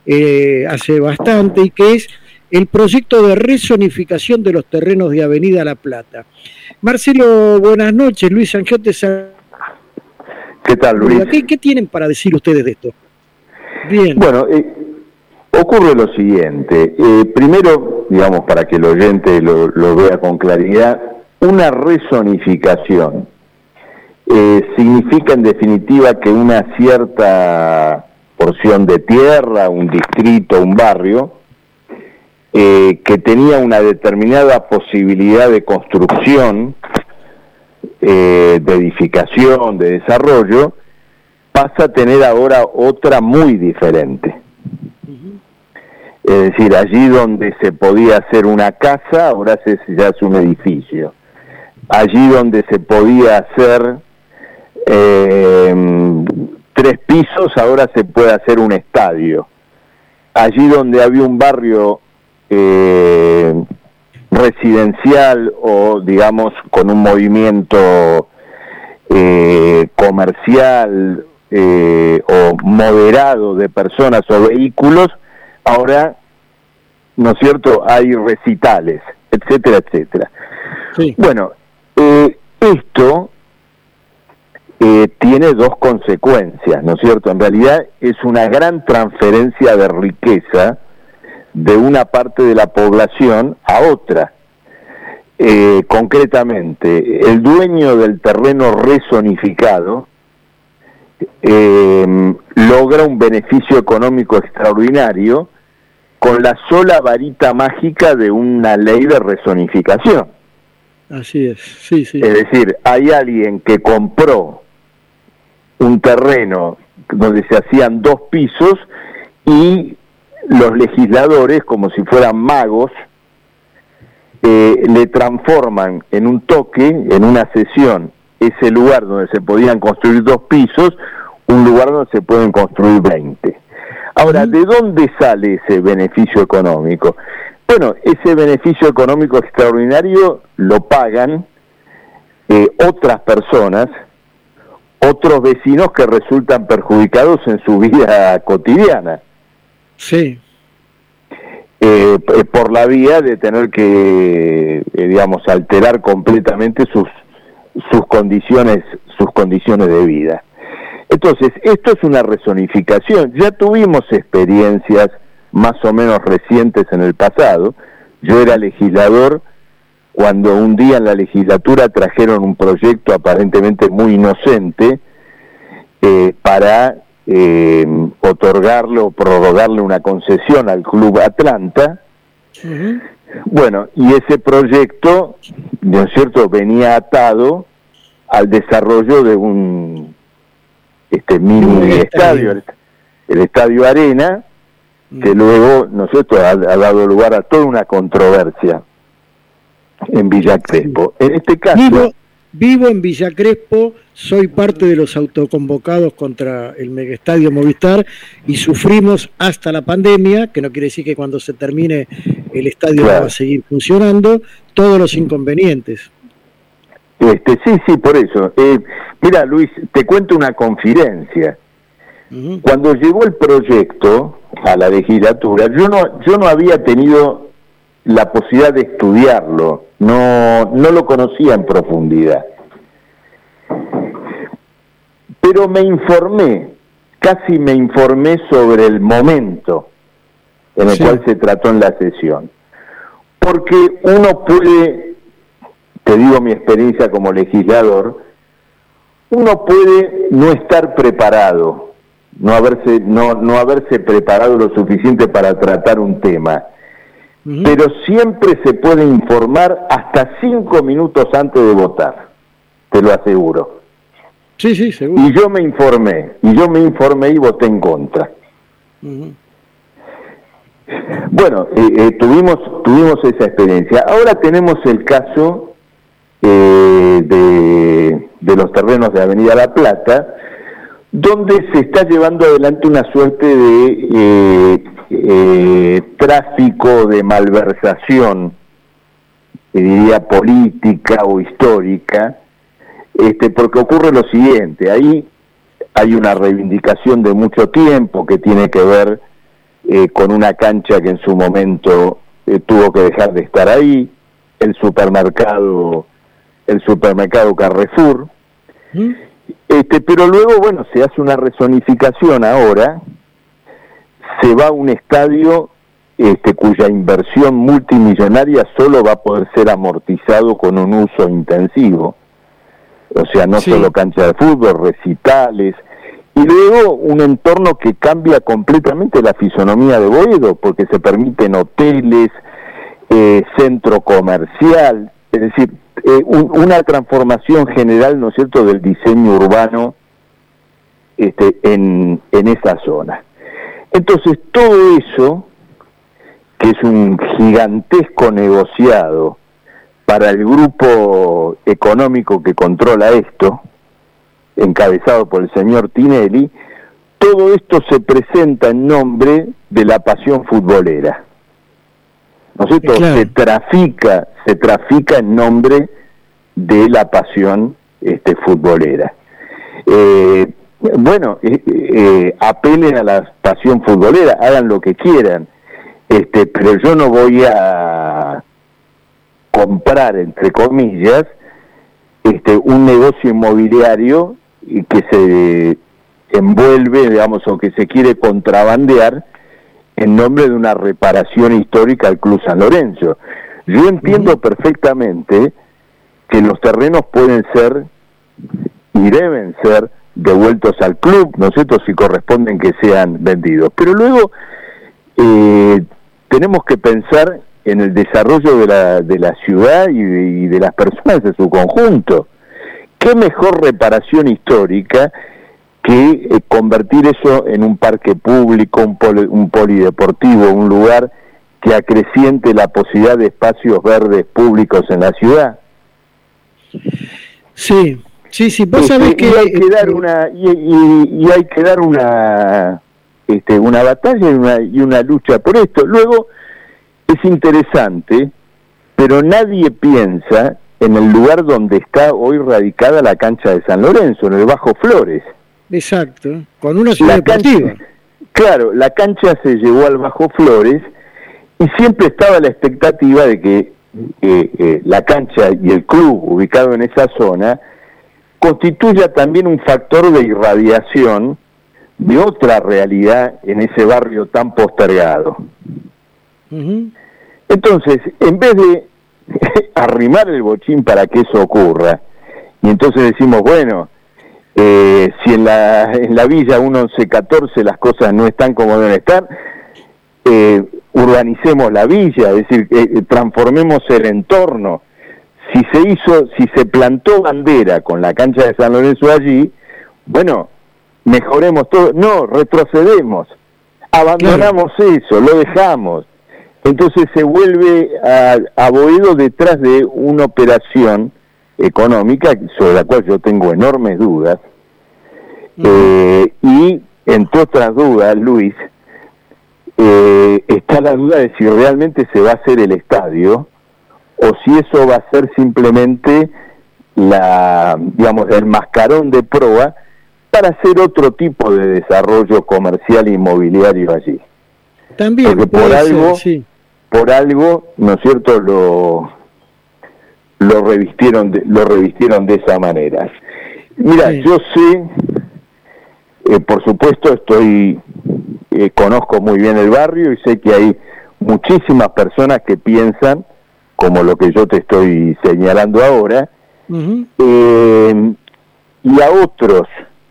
eh, hace bastante, y que es el proyecto de rezonificación de los terrenos de Avenida La Plata. Marcelo, buenas noches. Luis Sanjot te saluda.
¿Qué tal, Luis?
¿Qué, ¿Qué tienen para decir ustedes de esto? Bien.
Bueno, eh, ocurre lo siguiente. Eh, primero, digamos, para que el oyente lo, lo vea con claridad, una rezonificación eh, significa en definitiva que una cierta porción de tierra, un distrito, un barrio, eh, que tenía una determinada posibilidad de construcción, eh, de edificación, de desarrollo, pasa a tener ahora otra muy diferente. Es decir, allí donde se podía hacer una casa, ahora se, ya es un edificio. Allí donde se podía hacer eh, tres pisos, ahora se puede hacer un estadio. Allí donde había un barrio eh, residencial o, digamos, con un movimiento eh, comercial eh, o moderado de personas o vehículos, ahora, ¿no es cierto?, hay recitales, etcétera, etcétera. Sí. Bueno, eh, esto eh, tiene dos consecuencias, ¿no es cierto? En realidad es una gran transferencia de riqueza de una parte de la población a otra. Eh, concretamente, el dueño del terreno rezonificado eh, logra un beneficio económico extraordinario con la sola varita mágica de una ley de rezonificación.
Así es, sí, sí.
Es decir, hay alguien que compró un terreno donde se hacían dos pisos y los legisladores, como si fueran magos, eh, le transforman en un toque, en una sesión, ese lugar donde se podían construir dos pisos, un lugar donde se pueden construir veinte. Ahora, ¿de dónde sale ese beneficio económico? Bueno, ese beneficio económico extraordinario lo pagan eh, otras personas, otros vecinos que resultan perjudicados en su vida cotidiana.
Sí.
Eh, por la vía de tener que, eh, digamos, alterar completamente sus sus condiciones sus condiciones de vida. Entonces, esto es una rezonificación. Ya tuvimos experiencias más o menos recientes en el pasado. Yo era legislador cuando un día en la legislatura trajeron un proyecto aparentemente muy inocente eh, para eh, otorgarle o prorrogarle una concesión al Club Atlanta. Uh-huh. Bueno, y ese proyecto, ¿no es cierto?, venía atado al desarrollo de un este mini estadio, el, el Estadio Arena, que luego, ¿no es cierto?, ha, ha dado lugar a toda una controversia en Villa Crespo. En este caso...
Vivo, vivo en Villa Crespo, soy parte de los autoconvocados contra el megaestadio Movistar y sufrimos hasta la pandemia, que no quiere decir que cuando se termine el estadio claro. va a seguir funcionando, todos los inconvenientes.
Este, sí, sí, por eso. Eh, mira, Luis, te cuento una confidencia. Uh-huh. Cuando llegó el proyecto a la legislatura, yo no, yo no había tenido la posibilidad de estudiarlo, no, no lo conocía en profundidad. Pero me informé, casi me informé sobre el momento en el sí. cual se trató en la sesión. Porque uno puede, te digo mi experiencia como legislador, uno puede no estar preparado, no haberse, no, no haberse preparado lo suficiente para tratar un tema, uh-huh. pero siempre se puede informar hasta cinco minutos antes de votar, te lo aseguro.
Sí, sí, seguro.
Y yo me informé, y yo me informé y voté en contra. Uh-huh. Bueno, eh, eh, tuvimos tuvimos esa experiencia. Ahora tenemos el caso eh, de, de los terrenos de Avenida La Plata, donde se está llevando adelante una suerte de eh, eh, tráfico, de malversación, diría política o histórica, este, porque ocurre lo siguiente, ahí hay una reivindicación de mucho tiempo que tiene que ver eh, con una cancha que en su momento eh, tuvo que dejar de estar ahí, el supermercado, el supermercado Carrefour, ¿Mm? este, pero luego, bueno, se hace una rezonificación ahora, se va a un estadio este, cuya inversión multimillonaria solo va a poder ser amortizado con un uso intensivo, o sea, no sí. solo cancha de fútbol, recitales, y luego un entorno que cambia completamente la fisonomía de Boedo, porque se permiten hoteles, eh, centro comercial, es decir, eh, un, una transformación general, ¿no es cierto?, del diseño urbano este, en, en esa zona. Entonces, todo eso, que es un gigantesco negociado para el grupo económico que controla esto, encabezado por el señor Tinelli, todo esto se presenta en nombre de la pasión futbolera. ¿No es cierto? Claro. Se trafica, se trafica en nombre de la pasión este, futbolera. Eh, bueno, eh, eh, apelen a la pasión futbolera, hagan lo que quieran, este, pero yo no voy a comprar, entre comillas, este, un negocio inmobiliario que se envuelve, digamos, o que se quiere contrabandear en nombre de una reparación histórica al Club San Lorenzo. Yo entiendo uh-huh. perfectamente que los terrenos pueden ser y deben ser devueltos al club, ¿no es cierto?, si corresponden que sean vendidos. Pero luego eh, tenemos que pensar en el desarrollo de la, de la ciudad y de, y de las personas en su conjunto. ¿Qué mejor reparación histórica que eh, convertir eso en un parque público, un, poli, un polideportivo, un lugar que acreciente la posibilidad de espacios verdes públicos en la ciudad?
Sí, sí, sí. Vos
este,
sabés que
y hay que dar una y, y, y hay que dar una este, una batalla y una, y una lucha por esto. Luego es interesante, pero nadie piensa en el lugar donde está hoy radicada la cancha de San Lorenzo, en el Bajo Flores.
Exacto, con una ciudad deportiva.
Cancha, claro, la cancha se llevó al Bajo Flores y siempre estaba la expectativa de que eh, eh, la cancha y el club ubicado en esa zona constituya también un factor de irradiación de otra realidad en ese barrio tan postergado. Uh-huh. Entonces, en vez de arrimar el bochín para que eso ocurra, y entonces decimos, bueno, eh, si en la en la Villa once catorce las cosas no están como deben estar, eh, urbanicemos la villa, es decir, eh, transformemos el entorno. Si se hizo, si se plantó bandera con la cancha de San Lorenzo allí, bueno, mejoremos todo. No, retrocedemos, abandonamos claro. eso, lo dejamos. Entonces se vuelve a, a Boedo detrás de una operación económica sobre la cual yo tengo enormes dudas. Uh-huh. Eh, y entre otras dudas, Luis, eh, está la duda de si realmente se va a hacer el estadio o si eso va a ser simplemente la, digamos, el mascarón de proa para hacer otro tipo de desarrollo comercial e inmobiliario allí.
También
porque por algo,
ser, sí.
por algo, ¿no es cierto?, lo lo revistieron de, lo revistieron de esa manera. Mira, sí. yo sé, eh, por supuesto, estoy eh, conozco muy bien el barrio y sé que hay muchísimas personas que piensan como lo que yo te estoy señalando ahora, uh-huh. eh, y a otros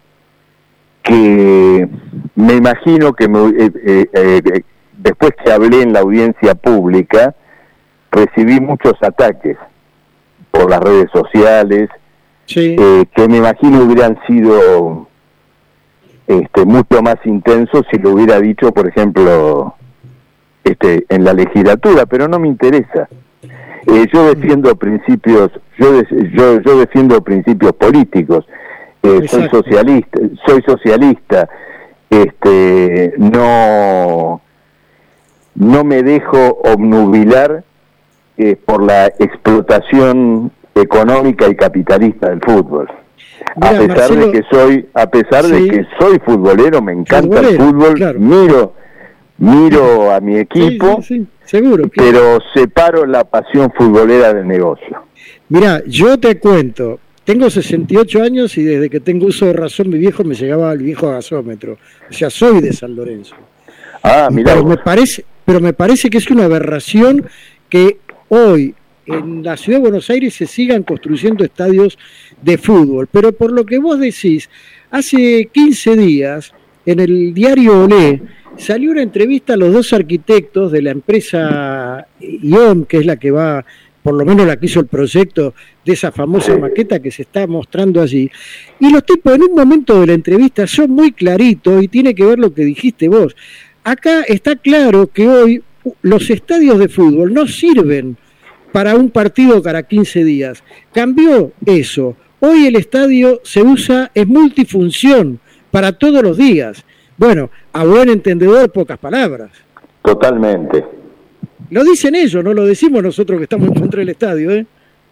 que me imagino que me, eh, eh, eh, después que hablé en la audiencia pública, recibí muchos ataques por las redes sociales, sí. eh, que me imagino hubieran sido este, mucho más intensos si lo hubiera dicho, por ejemplo, este, en la legislatura, pero no me interesa. Eh, yo defiendo principios, yo, de, yo yo defiendo principios políticos. Eh, soy socialista, soy socialista. Este, no no me dejo obnubilar eh, por la explotación económica y capitalista del fútbol. Mira, a pesar Marcelo, de que soy, a pesar sí. de que soy futbolero, me encanta futbolero, el fútbol, claro. miro Miro a mi equipo,
sí, sí, sí, seguro,
pero separo la pasión futbolera del negocio.
Mira, yo te cuento, tengo sesenta y ocho años y desde que tengo uso de razón mi viejo me llegaba al viejo gasómetro. O sea, soy de San Lorenzo.
Ah, mirá.
Pero me parece, pero me parece que es una aberración que hoy en la ciudad de Buenos Aires se sigan construyendo estadios de fútbol. Pero por lo que vos decís, hace quince días en el diario Olé salió una entrevista a los dos arquitectos de la empresa I O M, que es la que va, por lo menos la que hizo el proyecto de esa famosa maqueta que se está mostrando allí. Y los tipos en un momento de la entrevista son muy claritos y tiene que ver lo que dijiste vos. Acá está claro que hoy los estadios de fútbol no sirven para un partido cada quince días. Cambió eso. Hoy el estadio se usa, es multifunción para todos los días. Bueno, a buen entendedor, pocas palabras.
Totalmente.
Lo dicen ellos, no lo decimos nosotros que estamos en contra del estadio, ¿eh?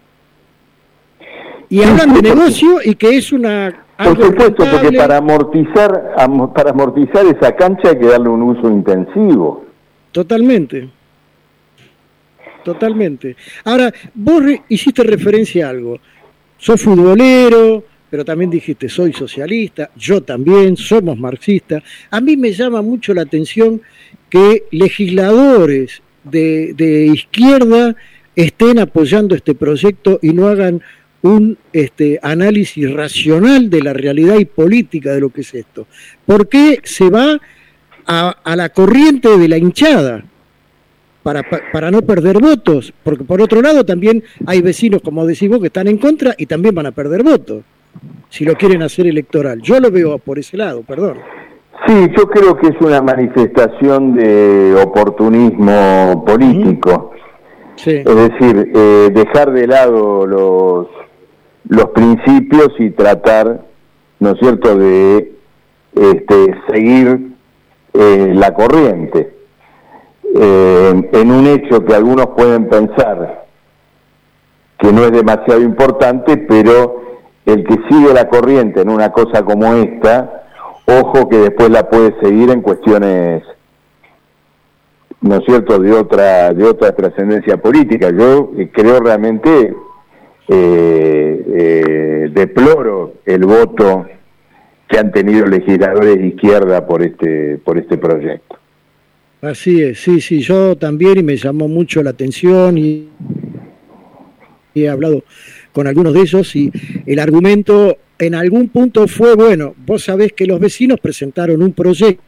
Y hablan de negocio y que es una...
Por supuesto, porque para amortizar, para amortizar esa cancha hay que darle un uso intensivo.
Totalmente. Totalmente. Ahora, vos re- hiciste referencia a algo. Sos futbolero, pero también dijiste, soy socialista, yo también, somos marxistas. A mí me llama mucho la atención que legisladores de, de izquierda estén apoyando este proyecto y no hagan un este, análisis racional de la realidad y política de lo que es esto. ¿Por qué se va a, a la corriente de la hinchada? Para, para no perder votos, porque por otro lado también hay vecinos, como decís vos, que están en contra y también van a perder votos, si lo quieren hacer electoral. Yo lo veo por ese lado, perdón.
Sí, yo creo que es una manifestación de oportunismo político.
Sí.
Es decir, eh, dejar de lado los, los principios y tratar, ¿no es cierto?, de este, seguir eh, la corriente. Eh, en un hecho que algunos pueden pensar que no es demasiado importante, pero el que sigue la corriente en una cosa como esta, ojo que después la puede seguir en cuestiones, ¿no es cierto?, de otra de otra trascendencia política. Yo eh, creo realmente, eh, eh, deploro el voto que han tenido legisladores de izquierda por este por este proyecto.
Así es, sí, sí, yo también, y me llamó mucho la atención y, y he hablado con algunos de ellos y el argumento en algún punto fue, bueno, vos sabés que los vecinos presentaron un proyecto.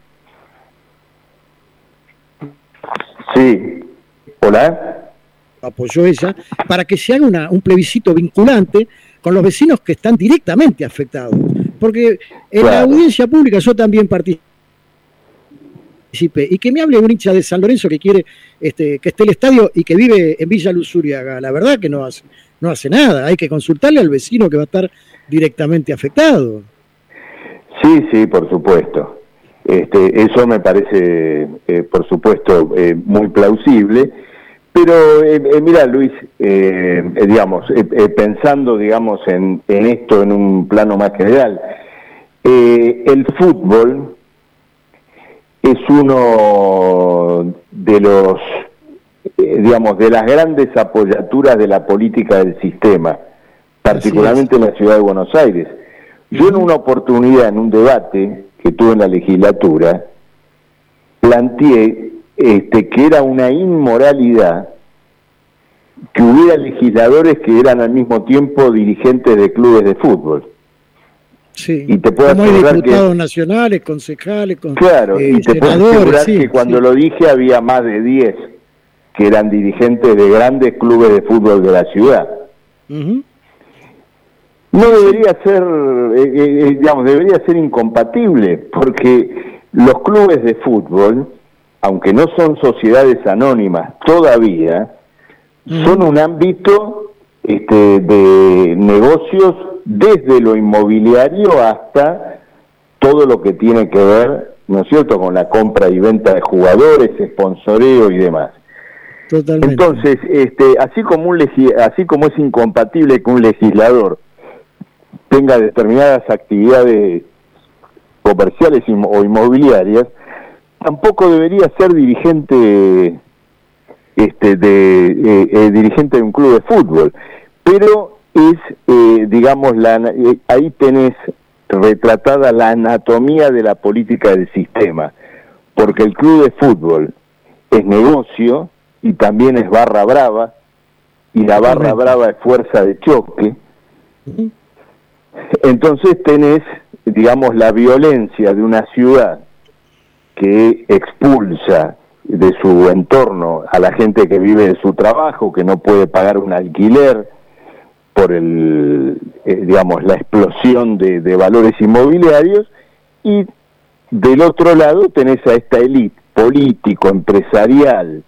Sí, hola.
Apoyó ella, para que se haga una, un plebiscito vinculante con los vecinos que están directamente afectados. Porque en claro. la audiencia pública yo también participé. Y que me hable un hincha de San Lorenzo que quiere este, que esté el estadio y que vive en Villa Luzuriaga. La verdad que no hace, no hace nada. Hay que consultarle al vecino que va a estar directamente afectado.
Sí, sí, por supuesto. Este, eso me parece, eh, por supuesto, eh, muy plausible. Pero, eh, eh, mira, Luis, eh, eh, digamos, eh, eh, pensando, digamos, en, en esto en un plano más general, eh, el fútbol es uno de los, eh, digamos, de las grandes apoyaturas de la política del sistema, particularmente en la ciudad de Buenos Aires. Yo en una oportunidad, en un debate que tuve en la legislatura, planteé este, que era una inmoralidad que hubiera legisladores que eran al mismo tiempo dirigentes de clubes de fútbol.
Sí,
y te puedo
como hay diputados
que,
nacionales, concejales, con,
claro,
eh,
y te puedo asegurar sí, que cuando sí. lo dije había más de diez que eran dirigentes de grandes clubes de fútbol de la ciudad. Uh-huh. No debería ser, eh, eh, digamos, debería ser incompatible, porque los clubes de fútbol, aunque no son sociedades anónimas todavía, uh-huh. son un ámbito este, de negocios desde lo inmobiliario hasta todo lo que tiene que ver, ¿no es cierto?, con la compra y venta de jugadores, sponsoreo y demás.
Totalmente.
Entonces, este, así como un legi- así como es incompatible que un legislador tenga determinadas actividades comerciales o inmobiliarias, tampoco debería ser dirigente este de eh, eh, dirigente de un club de fútbol, pero es eh, digamos la eh, ahí tenés retratada la anatomía de la política del sistema, porque el club de fútbol es negocio y también es barra brava, y la barra brava es fuerza de choque. Entonces tenés, digamos, la violencia de una ciudad que expulsa de su entorno a la gente que vive de su trabajo, que no puede pagar un alquiler por el, eh, digamos, la explosión de, de valores inmobiliarios, y del otro lado tenés a esta élite político, empresarial,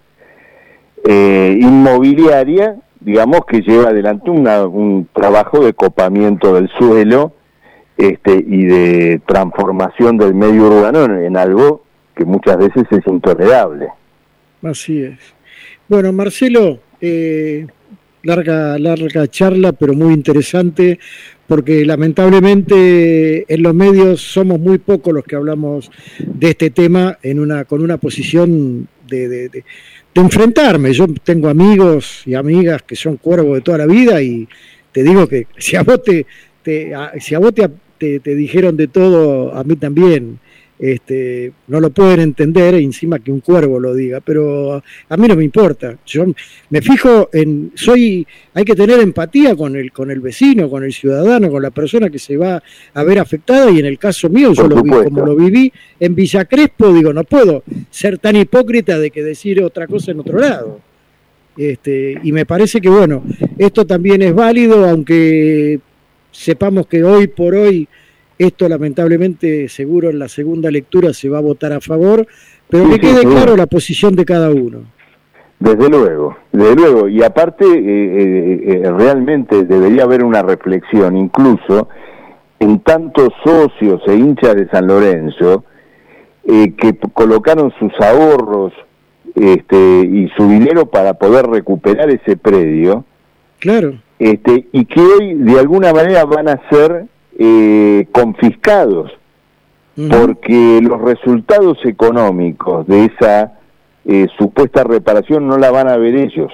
eh, inmobiliaria, digamos, que lleva adelante una, un trabajo de copamiento del suelo este, y de transformación del medio urbano en, en algo que muchas veces es intolerable.
Así es. Bueno, Marcelo, eh, larga, larga charla, pero muy interesante, porque lamentablemente en los medios somos muy pocos los que hablamos de este tema en una con una posición de, de, de, de enfrentarme. Yo tengo amigos y amigas que son cuervos de toda la vida, y te digo que si a vos te, te a, si a vos te, te, te dijeron de todo, a mí también. Este, no lo pueden entender, encima que un cuervo lo diga, pero a mí no me importa. Yo me fijo en, soy, hay que tener empatía con el, con el vecino, con el ciudadano, con la persona que se va a ver afectada, y en el caso mío, yo lo vi, como lo viví en Villa Crespo, digo, no puedo ser tan hipócrita de que decir otra cosa en otro lado. Este, y me parece que bueno, esto también es válido, aunque sepamos que hoy por hoy esto lamentablemente seguro en la segunda lectura se va a votar a favor, pero sí, que quede sí, claro sí. la posición de cada uno.
Desde luego, desde luego, y aparte eh, eh, eh, realmente debería haber una reflexión, incluso en tantos socios e hinchas de San Lorenzo eh, que colocaron sus ahorros este, y su dinero para poder recuperar ese predio,
claro,
este, y que hoy de alguna manera van a ser Eh, confiscados, uh-huh. porque los resultados económicos de esa eh, supuesta reparación no la van a ver ellos.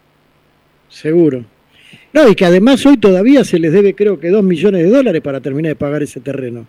Seguro. No, y que además hoy todavía se les debe, creo que dos millones de dólares para terminar de pagar ese terreno.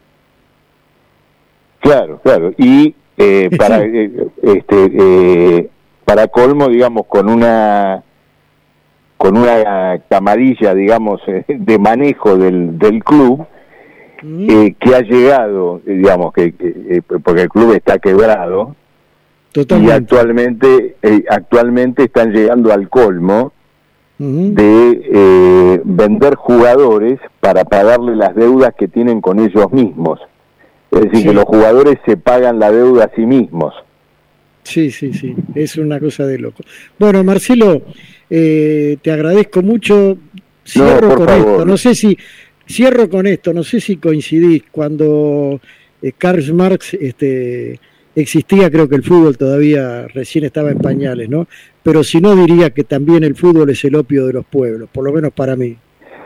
Claro, claro. Y eh, para sí. eh, este eh, para colmo, digamos, con una con una camarilla, digamos, de manejo del, del club, mm. eh, que ha llegado, digamos, que, que porque el club está quebrado, totalmente. Y actualmente eh, actualmente están llegando al colmo mm. de eh, vender jugadores para pagarle las deudas que tienen con ellos mismos. Es decir, sí. que los jugadores se pagan la deuda a sí mismos.
Sí, sí, sí, es una cosa de loco. Bueno, Marcelo, eh, te agradezco mucho. Cierro no, con favor. esto, no sé si cierro con esto, no sé si coincidís. Cuando eh, Karl Marx este, existía, creo que el fútbol todavía recién estaba en pañales, ¿no? Pero si no, diría que también el fútbol es el opio de los pueblos, por lo menos para mí.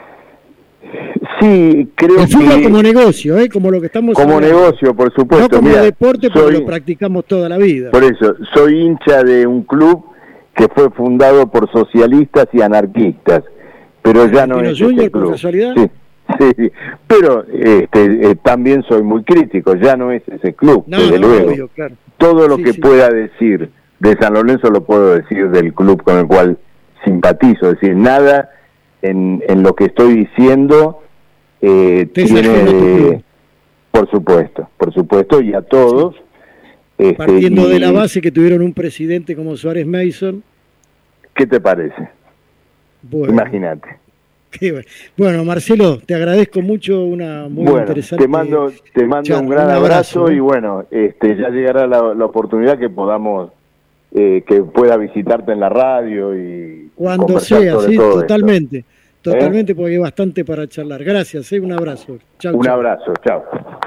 Sí, creo
el fútbol
que
como negocio, ¿eh? Como lo que estamos
como hablando. negocio, por supuesto.
No como
Mira,
deporte,
soy,
porque lo practicamos toda la vida.
Por eso, soy hincha de un club que fue fundado por socialistas y anarquistas, pero ya no es
Junior,
ese club.
¿por casualidad?
Sí, sí, sí. Pero este, eh, también soy muy crítico, ya no es ese club,
no,
desde
no,
luego.
Obvio, claro.
Todo lo
sí,
que
sí.
pueda decir de San Lorenzo lo puedo decir del club con el cual simpatizo, es decir, nada en, en lo que estoy diciendo Eh, tiene, por supuesto, por supuesto, y a todos.
Sí.
Este,
Partiendo
y,
de la base que tuvieron un presidente como Suárez Mason.
¿Qué te parece?
Bueno,
imagínate.
Bueno. bueno, Marcelo, te agradezco mucho, una muy
bueno,
interesante.
Te mando, te mando charla, un gran un abrazo, abrazo y bueno, este, ya llegará la, la oportunidad que podamos, eh, que pueda visitarte en la radio y
cuando sea, sí, totalmente. Esto. Totalmente, ¿Eh? Porque hay bastante para charlar. Gracias, ¿eh? Un abrazo. Chau,
Un
chau.
abrazo, chao.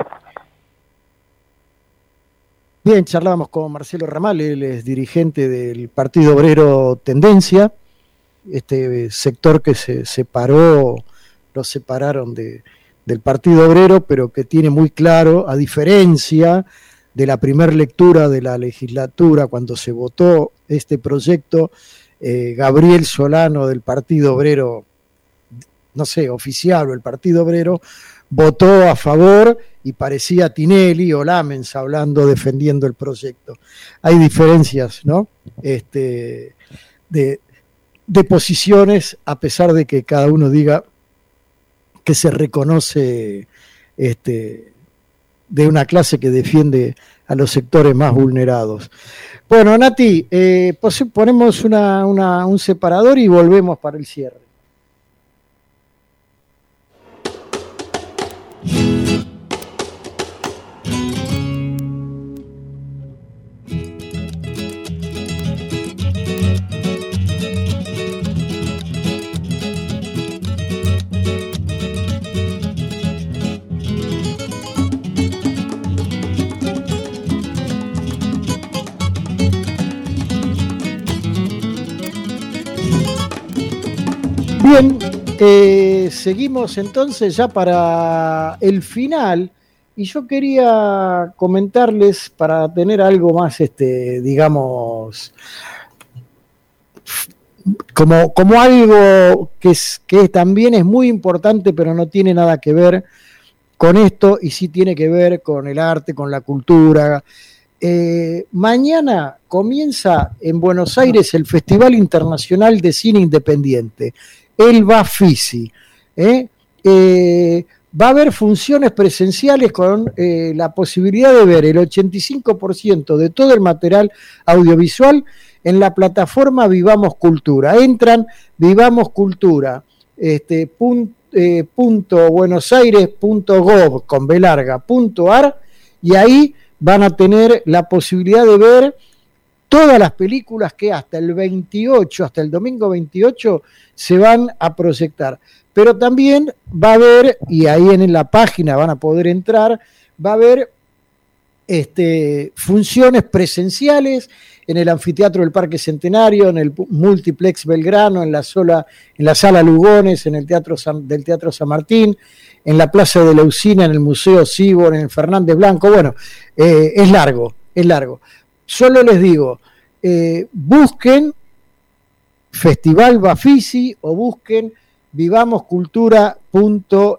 Bien, charlamos con Marcelo Ramal, él es dirigente del Partido Obrero Tendencia, este sector que se separó, lo separaron de, del Partido Obrero, pero que tiene muy claro, a diferencia de la primera lectura de la legislatura, cuando se votó este proyecto, eh, Gabriel Solano del Partido Obrero, no sé, oficial o el Partido Obrero, votó a favor y parecía Tinelli o Lamens hablando, defendiendo el proyecto. Hay diferencias, ¿no? Este, de, de posiciones, a pesar de que cada uno diga que se reconoce este, de una clase que defiende a los sectores más vulnerados. Bueno, Nati, eh, ponemos una, una, un separador y volvemos para el cierre. Bien, eh, seguimos entonces ya para el final y yo quería comentarles para tener algo más, este, digamos, como, como algo que, es, que también es muy importante pero no tiene nada que ver con esto y sí tiene que ver con el arte, con la cultura. Eh, mañana comienza en Buenos Aires el Festival Internacional de Cine Independiente, el Bafisi. ¿eh? Eh, va a haber funciones presenciales con eh, la posibilidad de ver el ochenta y cinco por ciento de todo el material audiovisual en la plataforma Vivamos Cultura. Entran Vivamos Cultura, este, punto, eh, punto buenosaires punto gov con B larga, punto ar, y ahí van a tener la posibilidad de ver todas las películas que hasta el veintiocho, hasta el domingo veintiocho, se van a proyectar. Pero también va a haber, y ahí en la página van a poder entrar, va a haber este, funciones presenciales en el anfiteatro del Parque Centenario, en el Multiplex Belgrano, en la, sola, en la Sala Lugones, en el teatro San, del Teatro San Martín, en la Plaza de la Usina, en el Museo Sibor, en el Fernández Blanco. Bueno, eh, es largo, es largo. Solo les digo, eh, busquen Festival Bafisi o busquen vivamoscultura punto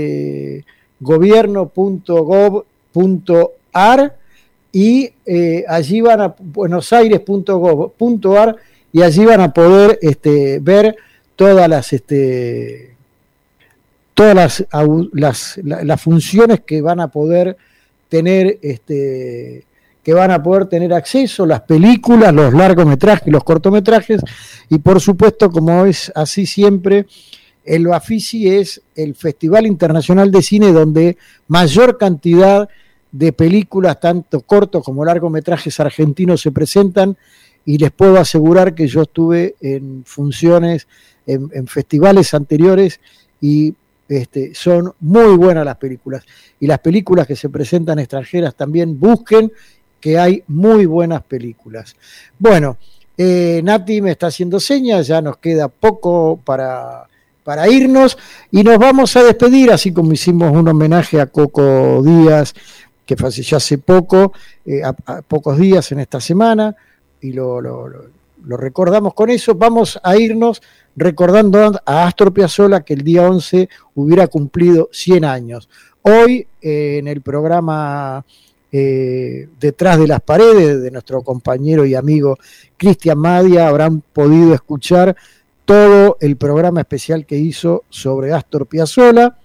gobierno punto gov punto ar y eh, allí van a buenosaires punto gov punto ar y allí van a poder este, ver todas las este, todas las, las, las, las funciones que van a poder tener este, que van a poder tener acceso, las películas, los largometrajes, los cortometrajes, y por supuesto, como es así siempre, el Bafisi es el Festival Internacional de Cine donde mayor cantidad de películas, tanto cortos como largometrajes argentinos, se presentan, y les puedo asegurar que yo estuve en funciones, en, en festivales anteriores, y este, son muy buenas las películas. Y las películas que se presentan extranjeras también, busquen, que hay muy buenas películas. Bueno, eh, Nati me está haciendo señas, ya nos queda poco para, para irnos y nos vamos a despedir, así como hicimos un homenaje a Coco Díaz, que falleció hace poco, eh, a, a pocos días en esta semana, y lo, lo, lo, lo recordamos con eso. Vamos a irnos recordando a Astor Piazzolla, que el día once hubiera cumplido cien años. Hoy, eh, en el programa Eh, Detrás de las Paredes, de nuestro compañero y amigo Cristian Madia, habrán podido escuchar todo el programa especial que hizo sobre Astor Piazzolla.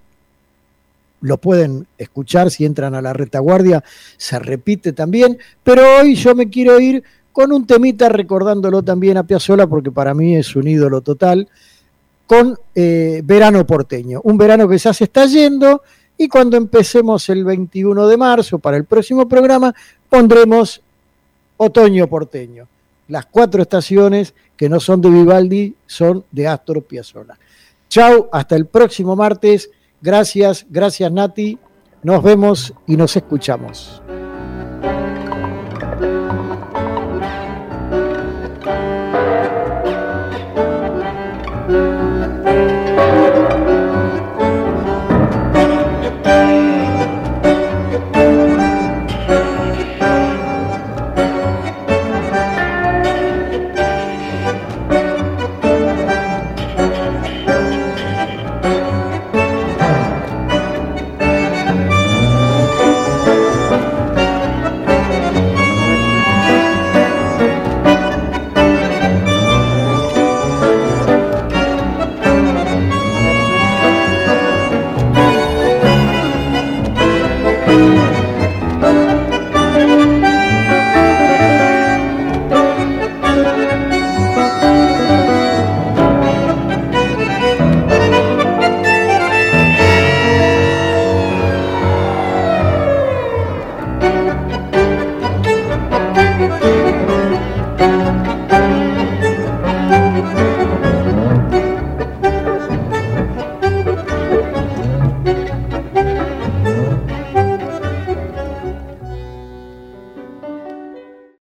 Lo pueden escuchar si entran a la retaguardia, se repite también, pero hoy yo me quiero ir con un temita recordándolo también a Piazzolla, porque para mí es un ídolo total, con eh, Verano Porteño, un verano que ya se está yendo. Y cuando empecemos el veintiuno de marzo, para el próximo programa, pondremos Otoño Porteño. Las cuatro estaciones que no son de Vivaldi son de Astor Piazzolla. Chau, hasta el próximo martes. Gracias, gracias Nati. Nos vemos y nos escuchamos.